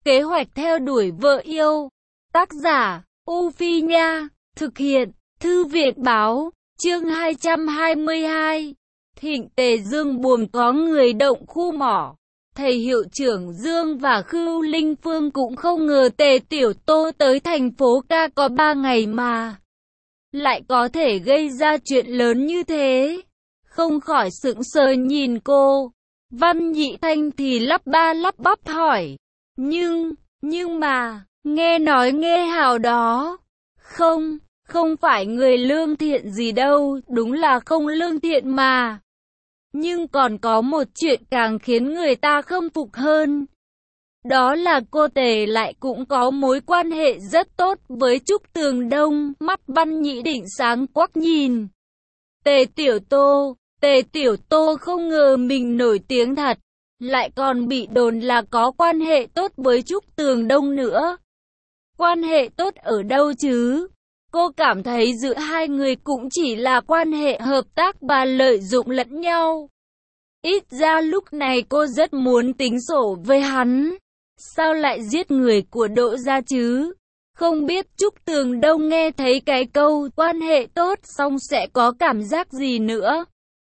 Kế hoạch theo đuổi vợ yêu. Tác giả, U Phi Nha. Thực hiện, Thư viện Báo. Chương 222. Thịnh Tề Dương buồn có người động khu mỏ. Thầy hiệu trưởng Dương và Khưu Linh Phương cũng không ngờ Tề Tiểu Tô tới thành phố ca có 3 ngày mà lại có thể gây ra chuyện lớn như thế. Không khỏi sững sờ nhìn cô. Văn Nhị Thanh thì lắp ba lắp bắp hỏi. Nhưng mà, nghe nói Nghe Hào đó. Không phải người lương thiện gì đâu, đúng là không lương thiện mà. Nhưng còn có một chuyện càng khiến người ta khâm phục hơn. Đó là cô Tề lại cũng có mối quan hệ rất tốt với Trúc Tường Đông. Mắt Văn Nhị Định sáng quắc nhìn Tề Tiểu Tô không ngờ mình nổi tiếng thật, lại còn bị đồn là có quan hệ tốt với Trúc Tường Đông nữa. Quan hệ tốt ở đâu chứ? Cô cảm thấy giữa hai người cũng chỉ là quan hệ hợp tác và lợi dụng lẫn nhau. Ít ra lúc này cô rất muốn tính sổ với hắn. Sao lại giết người của Đỗ gia chứ? Không biết Trúc Tường Đông nghe thấy cái câu quan hệ tốt xong sẽ có cảm giác gì nữa.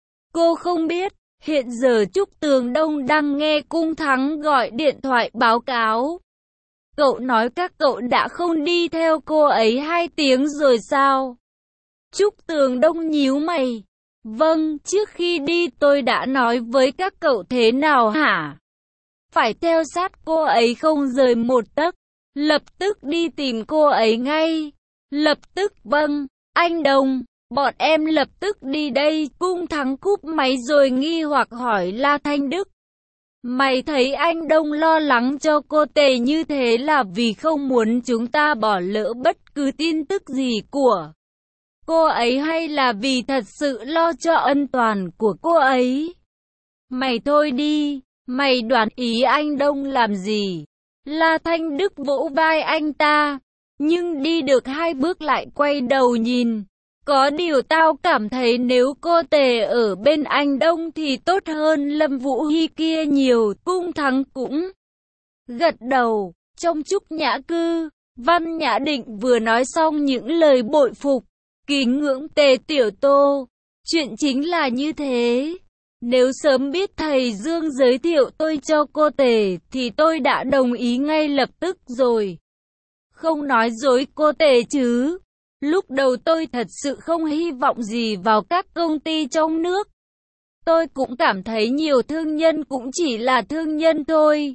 Cô không biết, hiện giờ Trúc Tường Đông đang nghe Cung Thắng gọi điện thoại báo cáo. Cậu nói các cậu đã không đi theo cô ấy 2 tiếng rồi sao? Trúc Tường Đông nhíu mày. Vâng, trước khi đi tôi đã nói với các cậu thế nào hả? Phải theo sát cô ấy không rời một tấc. Lập tức đi tìm cô ấy ngay. Lập tức vâng, anh Đồng, bọn em lập tức đi đây. Cung Thắng cúp máy rồi nghi hoặc hỏi La Thanh Đức. Mày thấy anh Đông lo lắng cho cô Tề như thế là vì không muốn chúng ta bỏ lỡ bất cứ tin tức gì của cô ấy hay là vì thật sự lo cho an toàn của cô ấy? Mày thôi đi, mày đoán ý anh Đông làm gì? La Thanh Đức vỗ vai anh ta, nhưng đi được 2 bước lại quay đầu nhìn. Có điều tao cảm thấy nếu cô Tề ở bên anh Đông thì tốt hơn Lâm Vũ Hy kia nhiều. Cung Thắng cũng gật đầu. Trong Trúc Nhã Cư, Văn Nhã Định vừa nói xong những lời bội phục, kính ngưỡng Tề Tiểu Tô. Chuyện chính là như thế. Nếu sớm biết thầy Dương giới thiệu tôi cho cô Tề thì tôi đã đồng ý ngay lập tức rồi. Không nói dối cô Tề chứ. Lúc đầu tôi thật sự không hy vọng gì vào các công ty trong nước. Tôi cũng cảm thấy nhiều thương nhân cũng chỉ là thương nhân thôi.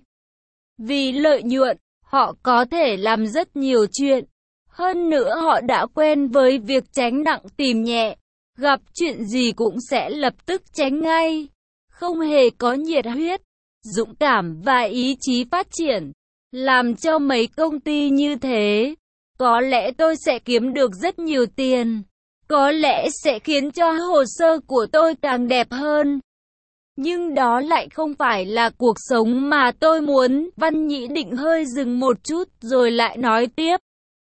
Vì lợi nhuận, họ có thể làm rất nhiều chuyện. Hơn nữa họ đã quen với việc tránh nặng tìm nhẹ. Gặp chuyện gì cũng sẽ lập tức tránh ngay. Không hề có nhiệt huyết, dũng cảm và ý chí phát triển. Làm cho mấy công ty như thế, có lẽ tôi sẽ kiếm được rất nhiều tiền. Có lẽ sẽ khiến cho hồ sơ của tôi càng đẹp hơn. Nhưng đó lại không phải là cuộc sống mà tôi muốn. Văn Nhĩ Định hơi dừng một chút rồi lại nói tiếp.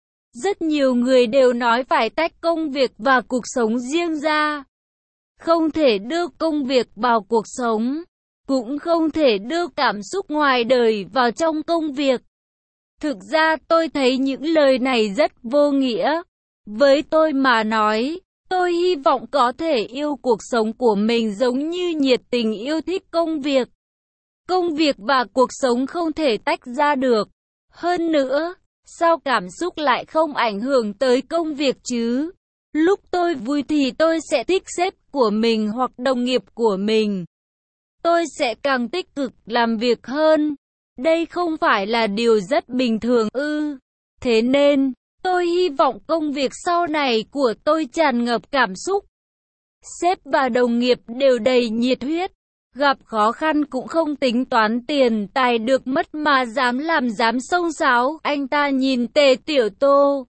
Rất nhiều người đều nói phải tách công việc và cuộc sống riêng ra. Không thể đưa công việc vào cuộc sống, cũng không thể đưa cảm xúc ngoài đời vào trong công việc. Thực ra tôi thấy những lời này rất vô nghĩa. Với tôi mà nói, tôi hy vọng có thể yêu cuộc sống của mình giống như nhiệt tình yêu thích công việc. Công việc và cuộc sống không thể tách ra được. Hơn nữa, sao cảm xúc lại không ảnh hưởng tới công việc chứ? Lúc tôi vui thì tôi sẽ thích sếp của mình hoặc đồng nghiệp của mình. Tôi sẽ càng tích cực làm việc hơn. Đây không phải là điều rất bình thường ư? Thế nên, tôi hy vọng công việc sau này của tôi tràn ngập cảm xúc. Sếp và đồng nghiệp đều đầy nhiệt huyết. Gặp khó khăn cũng không tính toán tiền tài được mất mà dám làm dám xông xáo. Anh ta nhìn Tề Tiểu Tô.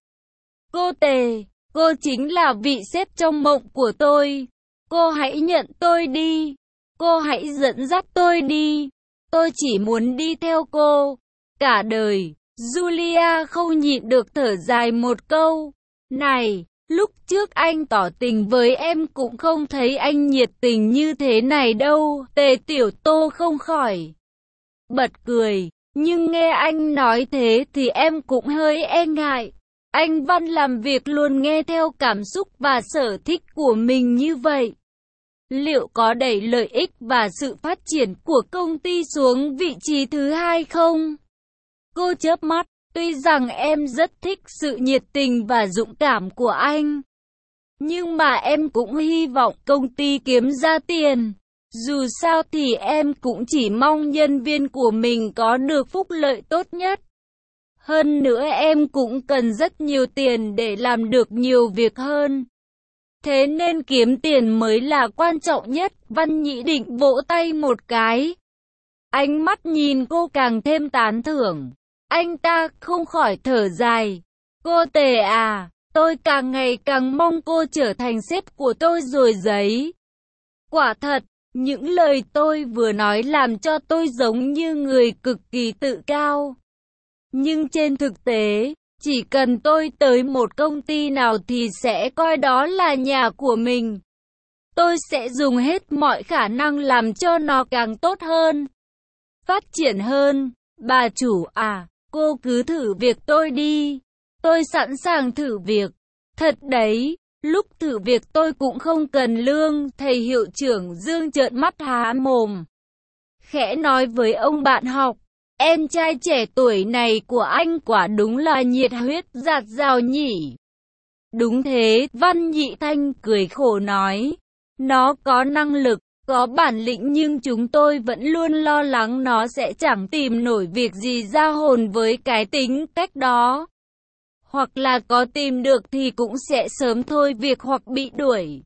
Cô Tề, cô chính là vị sếp trong mộng của tôi. Cô hãy nhận tôi đi. Cô hãy dẫn dắt tôi đi. Tôi chỉ muốn đi theo cô cả đời. Julia không nhịn được thở dài một câu. Này, lúc trước anh tỏ tình với em cũng không thấy anh nhiệt tình như thế này đâu. Tề Tiểu Tô không khỏi bật cười. Nhưng nghe anh nói thế thì em cũng hơi e ngại. Anh Văn làm việc luôn nghe theo cảm xúc và sở thích của mình như vậy. Liệu có đẩy lợi ích và sự phát triển của công ty xuống vị trí thứ hai không? Cô chớp mắt, tuy rằng em rất thích sự nhiệt tình và dũng cảm của anh. Nhưng mà em cũng hy vọng công ty kiếm ra tiền. Dù sao thì em cũng chỉ mong nhân viên của mình có được phúc lợi tốt nhất. Hơn nữa em cũng cần rất nhiều tiền để làm được nhiều việc hơn. Thế nên kiếm tiền mới là quan trọng nhất. Văn Nhĩ Định vỗ tay một cái. Ánh mắt nhìn cô càng thêm tán thưởng. Anh ta không khỏi thở dài. Cô Tề à, tôi càng ngày càng mong cô trở thành sếp của tôi rồi giấy. Quả thật, những lời tôi vừa nói làm cho tôi giống như người cực kỳ tự cao. Nhưng trên thực tế, chỉ cần tôi tới một công ty nào thì sẽ coi đó là nhà của mình. Tôi sẽ dùng hết mọi khả năng làm cho nó càng tốt hơn, phát triển hơn. Bà chủ à, cô cứ thử việc tôi đi. Tôi sẵn sàng thử việc. Thật đấy, lúc thử việc tôi cũng không cần lương. Thầy hiệu trưởng Dương trợn mắt há mồm, khẽ nói với ông bạn học. Em trai trẻ tuổi này của anh quả đúng là nhiệt huyết dạt dào nhỉ. Đúng thế, Văn Nhị Thanh cười khổ nói. Nó có năng lực, có bản lĩnh nhưng chúng tôi vẫn luôn lo lắng nó sẽ chẳng tìm nổi việc gì ra hồn với cái tính cách đó. Hoặc là có tìm được thì cũng sẽ sớm thôi việc hoặc bị đuổi.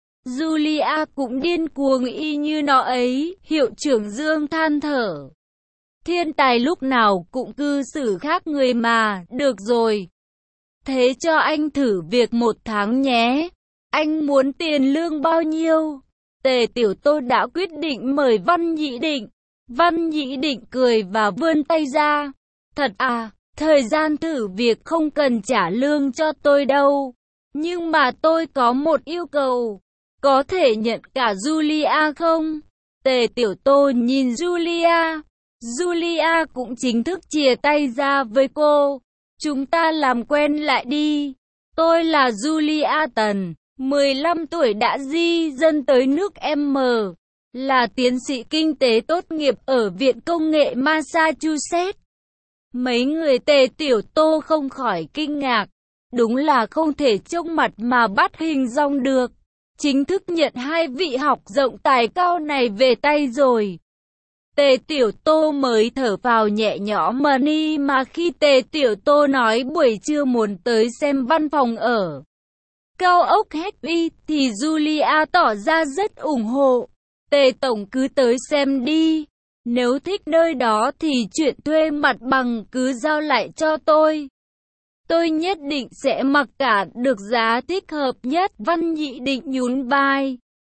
Julia cũng điên cuồng y như nó ấy, hiệu trưởng Dương than thở. Thiên tài lúc nào cũng cư xử khác người mà, được rồi. Thế cho anh thử việc 1 tháng nhé. Anh muốn tiền lương bao nhiêu? Tề Tiểu Tô đã quyết định mời Văn Nhĩ Định. Văn Nhĩ Định cười và vươn tay ra. Thật à, thời gian thử việc không cần trả lương cho tôi đâu. Nhưng mà tôi có một yêu cầu. Có thể nhận cả Julia không? Tề Tiểu Tô nhìn Julia. Julia cũng chính thức chìa tay ra với cô. Chúng ta làm quen lại đi. Tôi là Julia Tần, 15 tuổi đã di dân tới nước M. Là tiến sĩ kinh tế tốt nghiệp ở Viện Công nghệ Massachusetts. Mấy người Tề Tiểu Tô không khỏi kinh ngạc. Đúng là không thể trông mặt mà bắt hình dong được. Chính thức nhận 2 vị học rộng tài cao này về tay rồi. Tề Tiểu Tô mới thở phào nhẹ nhõm mà khi Tề Tiểu Tô nói buổi trưa muốn tới xem văn phòng ở cao ốc Happy thì Julia tỏ ra rất ủng hộ. Tề Tổng cứ tới xem đi. Nếu thích nơi đó thì chuyện thuê mặt bằng cứ giao lại cho tôi. Tôi nhất định sẽ mặc cả được giá thích hợp nhất. Văn Nhĩ Định nhún vai.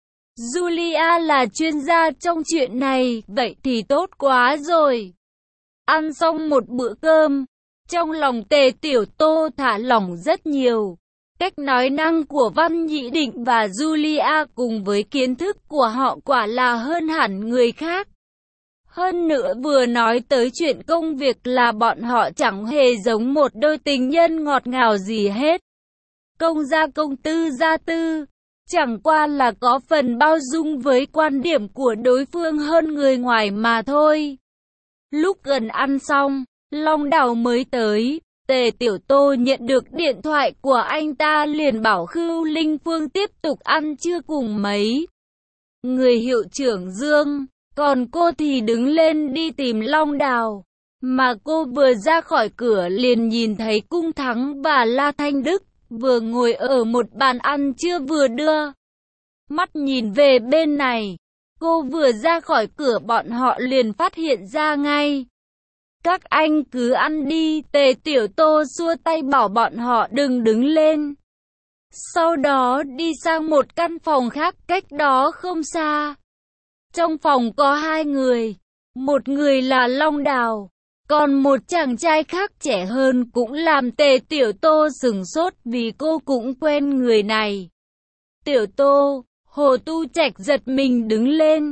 Julia là chuyên gia trong chuyện này, vậy thì tốt quá rồi. Ăn xong một bữa cơm, trong lòng Tề Tiểu Tô thả lỏng rất nhiều. Cách nói năng của Văn Nhĩ Định và Julia cùng với kiến thức của họ quả là hơn hẳn người khác. Hơn nữa vừa nói tới chuyện công việc là bọn họ chẳng hề giống một đôi tình nhân ngọt ngào gì hết. Công gia công, tư gia tư. Chẳng qua là có phần bao dung với quan điểm của đối phương hơn người ngoài mà thôi. Lúc gần ăn xong, Long Đào mới tới. Tề Tiểu Tô nhận được điện thoại của anh ta liền bảo Khưu Linh Phương tiếp tục ăn trưa cùng mấy người hiệu trưởng Dương. Còn cô thì đứng lên đi tìm Long Đào. Mà cô vừa ra khỏi cửa liền nhìn thấy Cung Thắng và La Thanh Đức vừa ngồi ở một bàn ăn trưa vừa đưa mắt nhìn về bên này. Cô vừa ra khỏi cửa bọn họ liền phát hiện ra ngay. Các anh cứ ăn đi. Tề Tiểu Tô xua tay bảo bọn họ đừng đứng lên. Sau đó đi sang một căn phòng khác cách đó không xa. Trong phòng có 2 người. Một người là Long Đào. Còn một chàng trai khác trẻ hơn cũng làm Tề Tiểu Tô sửng sốt vì cô cũng quen người này. Tiểu Tô, Hồ Tu Trạch giật mình đứng lên.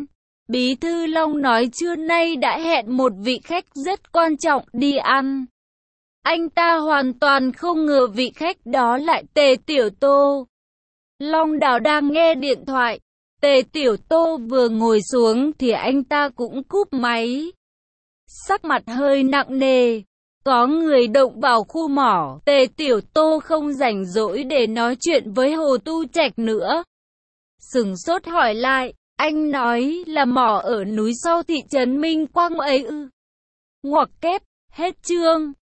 Bí thư Long nói trưa nay đã hẹn một vị khách rất quan trọng đi ăn. Anh ta hoàn toàn không ngờ vị khách đó lại Tề Tiểu Tô. Long Đào đang nghe điện thoại. Tề Tiểu Tô vừa ngồi xuống thì anh ta cũng cúp máy. Sắc mặt hơi nặng nề. Có người động vào khu mỏ. Tề Tiểu Tô không rảnh rỗi để nói chuyện với Hồ Tu Trạch nữa. Sửng sốt hỏi lại. Anh nói là mỏ ở núi sau thị trấn Minh Quang ấy ư? Ngoặc kép, hết chương.